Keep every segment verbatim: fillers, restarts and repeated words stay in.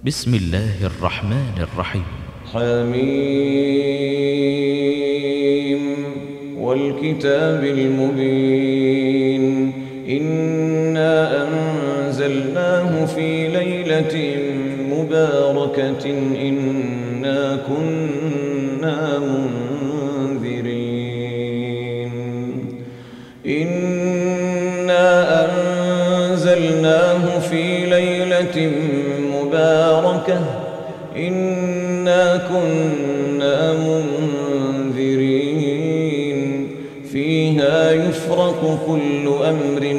بسم الله الرحمن الرحيم. حميم والكتاب المبين إنا أنزلناه في ليلة مباركة إنا كنا منذرين إنا أنزلناه في ليلة مباركة إنا كنا منذرين فيها يفرق كل أمر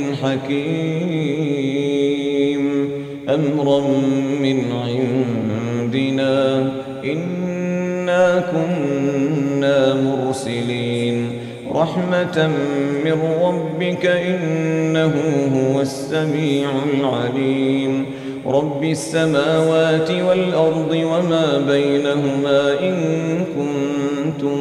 حكيم أمرا من عندنا إنا كنا مرسلين رحمة من ربك إنه هو السميع العليم رب السماوات والأرض وما بينهما إن كنتم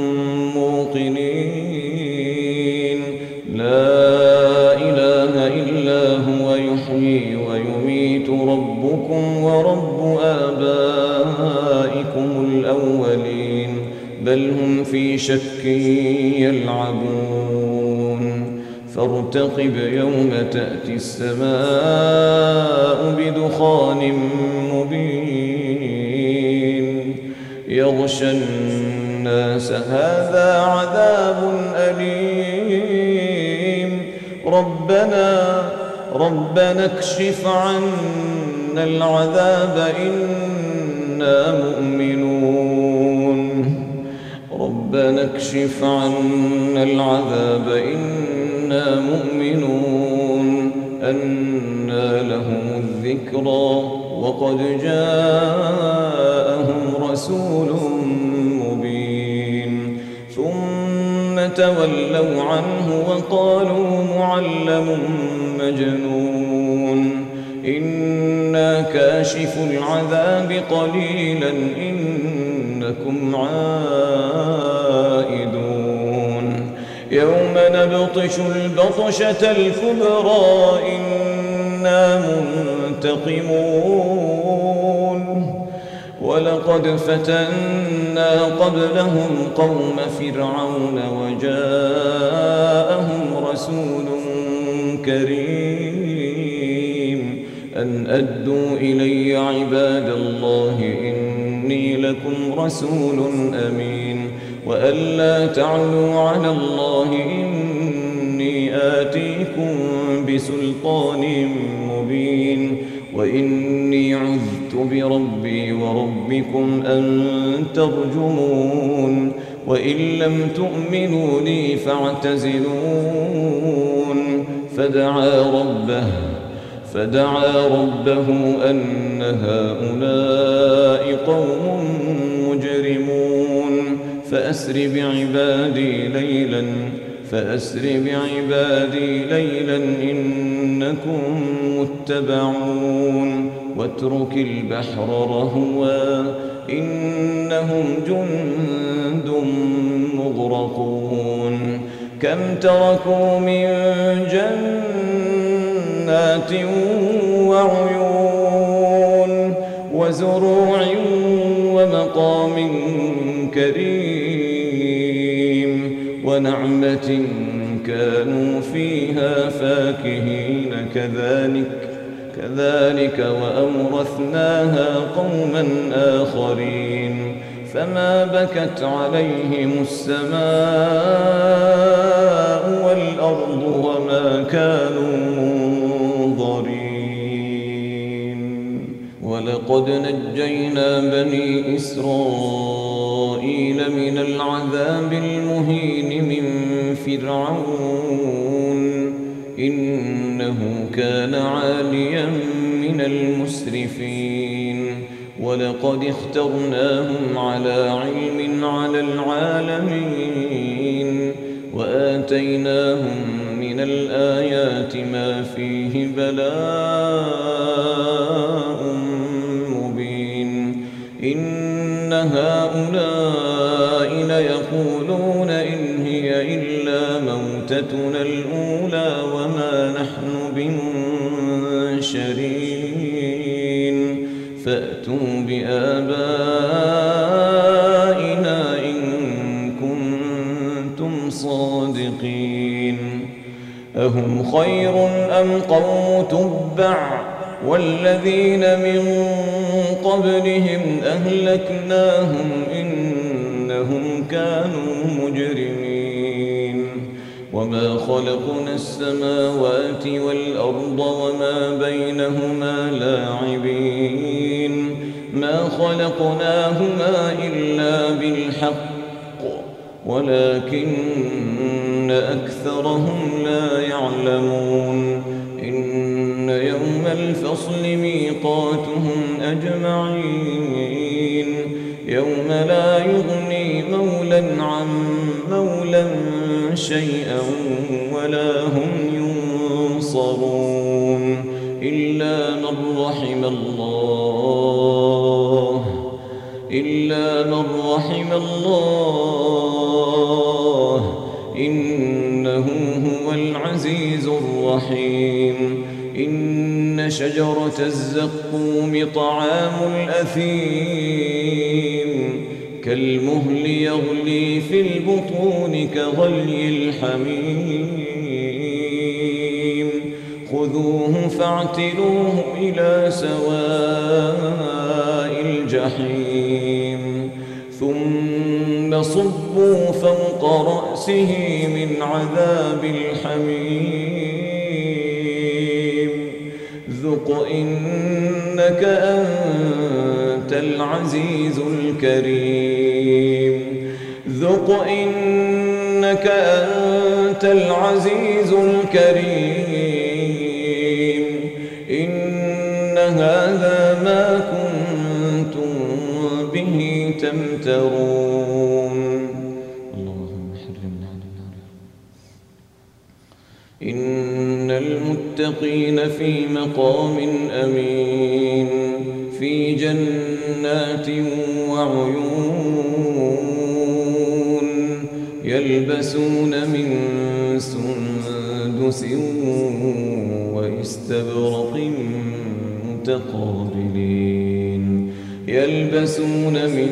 موقنين لا إله إلا هو يحيي ويميت ربكم ورب آبائكم الأولين بل هم في شك يلعبون فارتقب يوم تأتي السماء بدخان مبين يغشى الناس هذا عذاب أليم ربنا ربنا اكشف عنا العذاب إنا مؤمنون ربنا اكشف عنا العذاب إنا مؤمنون أنى لهم الذكرى وقد جاءهم رسول مبين ثم تولوا عنه وقالوا معلم مجنون إنا كاشف العذاب قليلا إنكم عائدون يوم نبطش البطشة الكبرى إنا منتقمون ولقد فتنا قبلهم قوم فرعون وجاءهم رسول كريم أن أدوا إلي عباد الله إني لكم رسول أمين وأن لا تعلوا على الله إني آتيكم بسلطان مبين وإني عذت بربي وربكم أن ترجمون وإن لم تؤمنوا لي فاعتزلون فدعا ربه فدعا ربه أن هؤلاء قوم مجرمون فأسر بعبادي ليلا فأسر بعبادي ليلا إنكم متبعون واترك البحر رهوا إنهم جند مغرقون كم تركوا من جنات وعيون وزروع ومقام كريم ونعمة كانوا فيها فاكهين كذلك كذلك وأورثناها قوما آخرين فما بكت عليهم السماء والأرض وما كانوا منظرين ولقد نجينا بني إسرائيل من العذاب المهين من فرعون إنه كان عاليا من المسرفين ولقد اخترناهم على علم على العالمين وآتيناهم من الآيات ما فيه بلاء مبين إن هؤلاء ليقولون إن هي إلا موتتنا الأولى وما نحن بمنشرين فأتوا ائتوا بآبائنا إن كنتم صادقين أهم خير أم قوم تبع والذين من قبلهم أهلكناهم إنهم كانوا مجرمين وما خلقنا السماوات والأرض وما بينهما لاعبين ما خلقناهما إلا بالحق ولكن أكثرهم لا يعلمون إن يوم الفصل ميقاتهم أجمعين يوم لا يغني مولى عن مولى شيئا ولا هم ينصرون إلا من رحم الله إلا من رحم الله إنه هو العزيز الرحيم إن شجرة الزقوم طعام الأثيم كالمهل يغلي في البطون كغلي الحميم خذوه فاعتلوه إلى سواء الجحيم ثم صبوا فوق رأسه من عذاب الحميم ذق إنك أنت العزيز الكريم ذق إنك أنت العزيز الكريم إن هذا ما كنتم به تمترون اللهم حرمنا على النار إن المتقين في مقام أمين في جنات وعيون يلبسون من سندس واستبرق متقابلين يلبسون من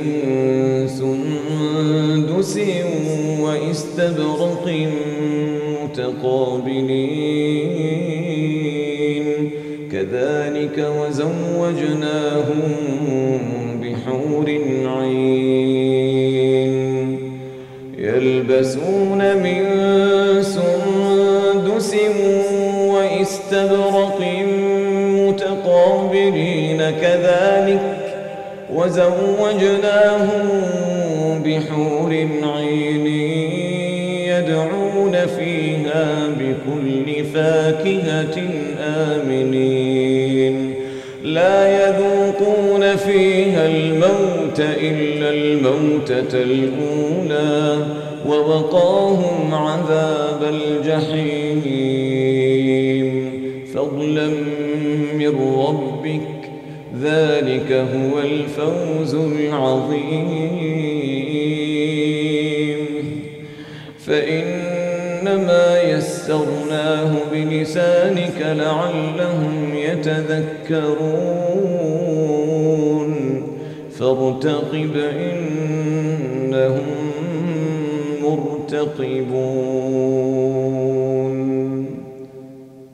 سندس واستبرق متقابلين كذلك وزوجناهم بحور عين يلبسون من سندس واستبرق متقابلين كذلك وزوجناهم بحور عين يدعون فيها بكل فاكهة آمنين لا يذوقون فيها الموت إلا الموتة الأولى ووقاهم عذاب الجحيم فضلا من ربك ذلك هو الفوز العظيم فإنما يسرناه بلسانك لعلهم يتذكرون فارتقب إنهم مرتقبون